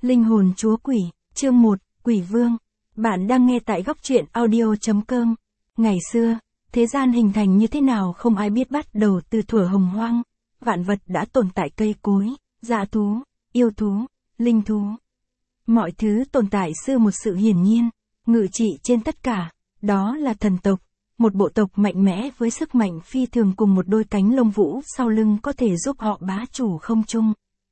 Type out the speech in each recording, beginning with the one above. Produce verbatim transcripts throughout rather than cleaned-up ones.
Linh hồn chúa quỷ, chương một, Quỷ Vương. Bạn đang nghe tại góc truyện audio.com. Ngày xưa, thế gian hình thành như thế nào không ai biết, bắt đầu từ thuở hồng hoang. Vạn vật đã tồn tại, cây cối, dã thú, yêu thú, linh thú. Mọi thứ tồn tại xưa một sự hiển nhiên, ngự trị trên tất cả, đó là thần tộc. Một bộ tộc mạnh mẽ với sức mạnh phi thường cùng một đôi cánh lông vũ sau lưng có thể giúp họ bá chủ không trung.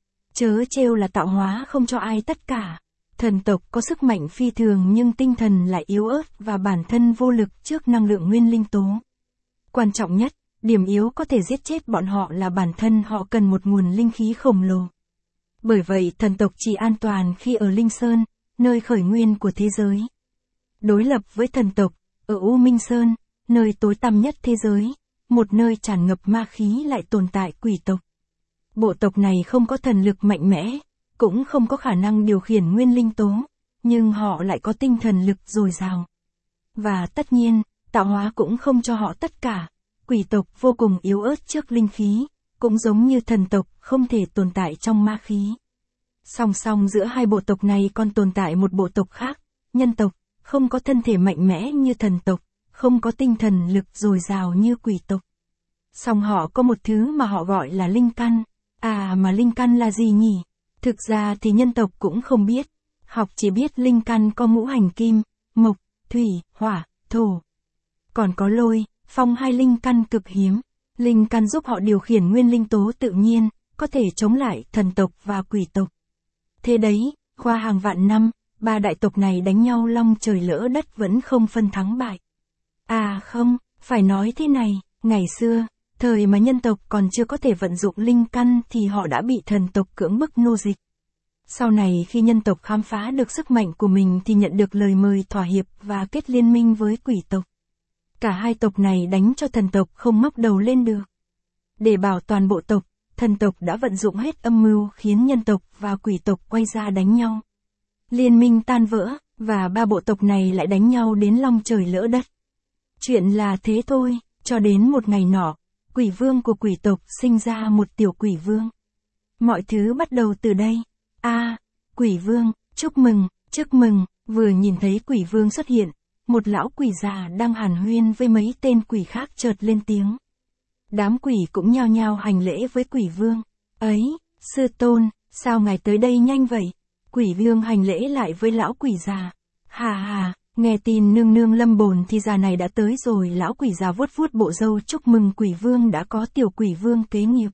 Chớ trêu là tạo hóa không cho ai tất cả. Thần tộc có sức mạnh phi thường nhưng tinh thần lại yếu ớt và bản thân vô lực trước năng lượng nguyên linh tố. Quan trọng nhất, điểm yếu có thể giết chết bọn họ là bản thân họ cần một nguồn linh khí khổng lồ. Bởi vậy thần tộc chỉ an toàn khi ở Linh Sơn, nơi khởi nguyên của thế giới. Đối lập với thần tộc, ở U Minh Sơn, nơi tối tăm nhất thế giới, một nơi tràn ngập ma khí lại tồn tại quỷ tộc. Bộ tộc này không có thần lực mạnh mẽ, cũng không có khả năng điều khiển nguyên linh tố, nhưng họ lại có tinh thần lực dồi dào. Và tất nhiên, tạo hóa cũng không cho họ tất cả. Quỷ tộc vô cùng yếu ớt trước linh khí, cũng giống như thần tộc không thể tồn tại trong ma khí. Song song giữa hai bộ tộc này còn tồn tại một bộ tộc khác, nhân tộc, không có thân thể mạnh mẽ như thần tộc, không có tinh thần lực dồi dào như quỷ tộc. Song họ có một thứ mà họ gọi là linh căn. À mà linh căn là gì nhỉ? Thực ra thì nhân tộc cũng không biết. Học chỉ biết linh căn có ngũ hành kim, mộc, thủy, hỏa, thổ. Còn có lôi, phong hai linh căn cực hiếm. Linh căn giúp họ điều khiển nguyên linh tố tự nhiên, có thể chống lại thần tộc và quỷ tộc. Thế đấy, qua hàng vạn năm, ba đại tộc này đánh nhau long trời lỡ đất vẫn không phân thắng bại. À không, phải nói thế này, ngày xưa, thời mà nhân tộc còn chưa có thể vận dụng linh căn thì họ đã bị thần tộc cưỡng bức nô dịch. Sau này khi nhân tộc khám phá được sức mạnh của mình thì nhận được lời mời thỏa hiệp và kết liên minh với quỷ tộc. Cả hai tộc này đánh cho thần tộc không ngóc đầu lên được. Để bảo toàn bộ tộc, thần tộc đã vận dụng hết âm mưu khiến nhân tộc và quỷ tộc quay ra đánh nhau. Liên minh tan vỡ, và ba bộ tộc này lại đánh nhau đến long trời lỡ đất. Chuyện là thế thôi, cho đến một ngày nọ, quỷ vương của quỷ tộc sinh ra một tiểu quỷ vương. Mọi thứ bắt đầu từ đây. A, à, quỷ vương, chúc mừng, chúc mừng, vừa nhìn thấy quỷ vương xuất hiện, một lão quỷ già đang hàn huyên với mấy tên quỷ khác chợt lên tiếng. Đám quỷ cũng nhao nhao hành lễ với quỷ vương. Ấy, sư tôn, sao ngài tới đây nhanh vậy? Quỷ vương hành lễ lại với lão quỷ già. Hà hà, nghe tin nương nương lâm bồn thì già này đã tới rồi. Lão quỷ già vuốt vuốt bộ râu chúc mừng quỷ vương đã có tiểu quỷ vương kế nghiệp.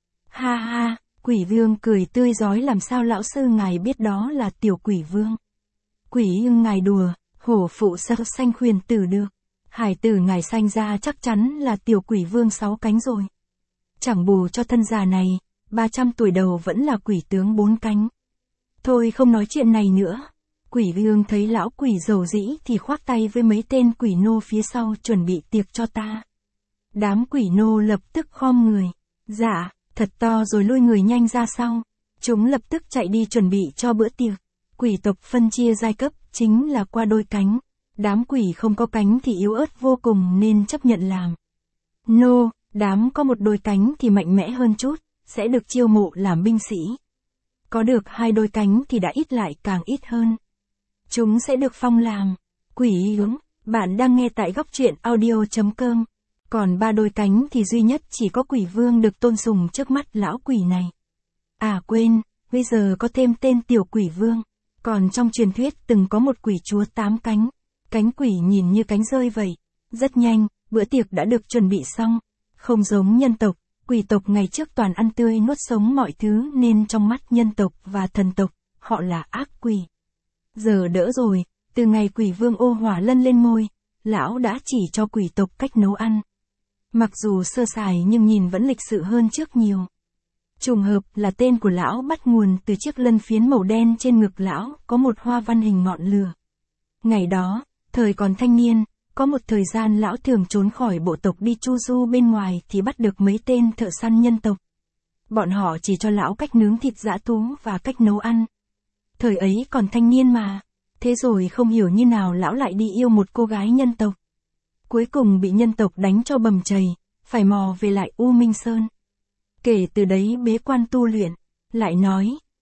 Ha ha, quỷ vương cười tươi rói, làm sao lão sư ngài biết đó là tiểu quỷ vương? Quỷ ưng ngài đùa, hổ phụ sơ sanh khuyên tử được. Hải tử ngài sanh ra chắc chắn là tiểu quỷ vương sáu cánh rồi. Chẳng bù cho thân già này, ba trăm tuổi đầu vẫn là quỷ tướng bốn cánh. Thôi không nói chuyện này nữa. Quỷ vương thấy lão quỷ dầu dĩ thì khoác tay với mấy tên quỷ nô phía sau chuẩn bị tiệc cho ta. Đám quỷ nô lập tức khom người. Dạ, thật to rồi lôi người nhanh ra sau. Chúng lập tức chạy đi chuẩn bị cho bữa tiệc. Quỷ tộc phân chia giai cấp, chính là qua đôi cánh. Đám quỷ không có cánh thì yếu ớt vô cùng nên chấp nhận làm nô, đám có một đôi cánh thì mạnh mẽ hơn chút, sẽ được chiêu mộ làm binh sĩ. Có được hai đôi cánh thì đã ít lại càng ít hơn. Chúng sẽ được phong làm quỷ ưng. Bạn đang nghe tại góc truyện audio.com. Còn ba đôi cánh thì duy nhất chỉ có quỷ vương được tôn sùng trước mắt lão quỷ này. À quên, bây giờ có thêm tên tiểu quỷ vương. Còn trong truyền thuyết từng có một quỷ chúa tám cánh. Cánh quỷ nhìn như cánh rơi vậy. Rất nhanh, bữa tiệc đã được chuẩn bị xong. Không giống nhân tộc, quỷ tộc ngày trước toàn ăn tươi nuốt sống mọi thứ nên trong mắt nhân tộc và thần tộc, họ là ác quỷ. Giờ đỡ rồi, từ ngày quỷ vương ô hỏa lân lên ngôi, lão đã chỉ cho quỷ tộc cách nấu ăn. Mặc dù sơ sài nhưng nhìn vẫn lịch sự hơn trước nhiều. Trùng hợp là tên của lão bắt nguồn từ chiếc lân phiến màu đen trên ngực lão có một hoa văn hình ngọn lửa. Ngày đó, thời còn thanh niên, có một thời gian lão thường trốn khỏi bộ tộc đi chu du bên ngoài thì bắt được mấy tên thợ săn nhân tộc. Bọn họ chỉ cho lão cách nướng thịt dã thú và cách nấu ăn. Thời ấy còn thanh niên mà, thế rồi không hiểu như nào lão lại đi yêu một cô gái nhân tộc. Cuối cùng bị nhân tộc đánh cho bầm chày, phải mò về lại U Minh Sơn. Kể từ đấy bế quan tu luyện, lại nói,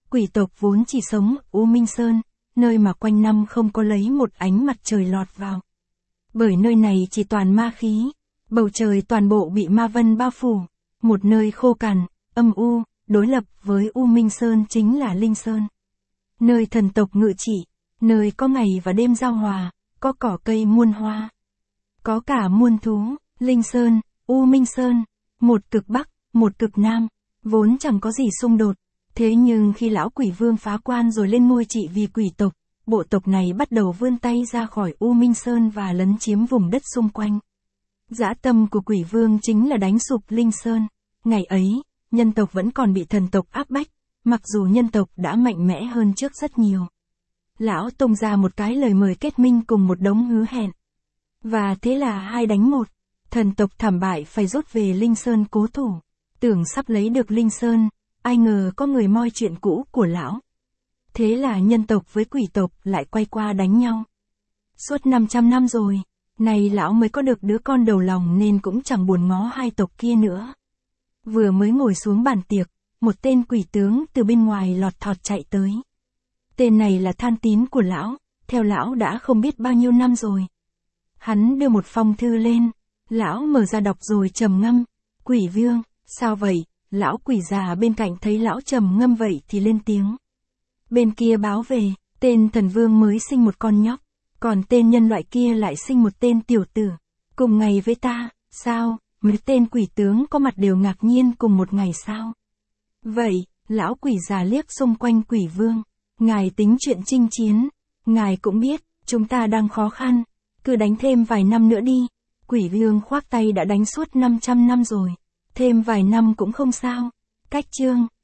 Quỷ tộc vốn chỉ sống U Minh Sơn, nơi mà quanh năm không có lấy một ánh mặt trời lọt vào. Bởi nơi này chỉ toàn ma khí, bầu trời toàn bộ bị ma vân bao phủ, một nơi khô cằn, âm u, đối lập với U Minh Sơn chính là Linh Sơn. Nơi thần tộc ngự trị, nơi có ngày và đêm giao hòa, có cỏ cây muôn hoa, có cả muôn thú. Linh Sơn, U Minh Sơn, một cực Bắc, một cực Nam, vốn chẳng có gì xung đột. Thế nhưng khi lão quỷ vương phá quan rồi lên ngôi trị vì quỷ tộc, bộ tộc này bắt đầu vươn tay ra khỏi U Minh Sơn và lấn chiếm vùng đất xung quanh. Dã tâm của quỷ vương chính là đánh sụp Linh Sơn. Ngày ấy, nhân tộc vẫn còn bị thần tộc áp bách, mặc dù nhân tộc đã mạnh mẽ hơn trước rất nhiều. Lão tung ra một cái lời mời kết minh cùng một đống hứa hẹn. Và thế là hai đánh một, thần tộc thảm bại phải rút về Linh Sơn cố thủ. Tưởng sắp lấy được Linh Sơn, ai ngờ có người moi chuyện cũ của lão. Thế là nhân tộc với quỷ tộc lại quay qua đánh nhau. Suốt năm trăm năm rồi, này lão mới có được đứa con đầu lòng nên cũng chẳng buồn ngó hai tộc kia nữa. Vừa mới ngồi xuống bàn tiệc, một tên quỷ tướng từ bên ngoài lọt thọt chạy tới. Tên này là Than Tín của lão, theo lão đã không biết bao nhiêu năm rồi. Hắn đưa một phong thư lên, lão mở ra đọc rồi trầm ngâm. Quỷ vương, sao vậy? Lão quỷ già bên cạnh thấy lão trầm ngâm vậy thì lên tiếng. Bên kia báo về, tên thần vương mới sinh một con nhóc, còn tên nhân loại kia lại sinh một tên tiểu tử. Cùng ngày với ta, sao? Mấy tên quỷ tướng có mặt đều ngạc nhiên cùng một ngày sao? Vậy, lão quỷ già liếc xung quanh quỷ vương. Ngài tính chuyện chinh chiến, ngài cũng biết, chúng ta đang khó khăn, cứ đánh thêm vài năm nữa đi. Quỷ vương khoác tay đã đánh suốt năm trăm năm rồi, thêm vài năm cũng không sao. Cách chương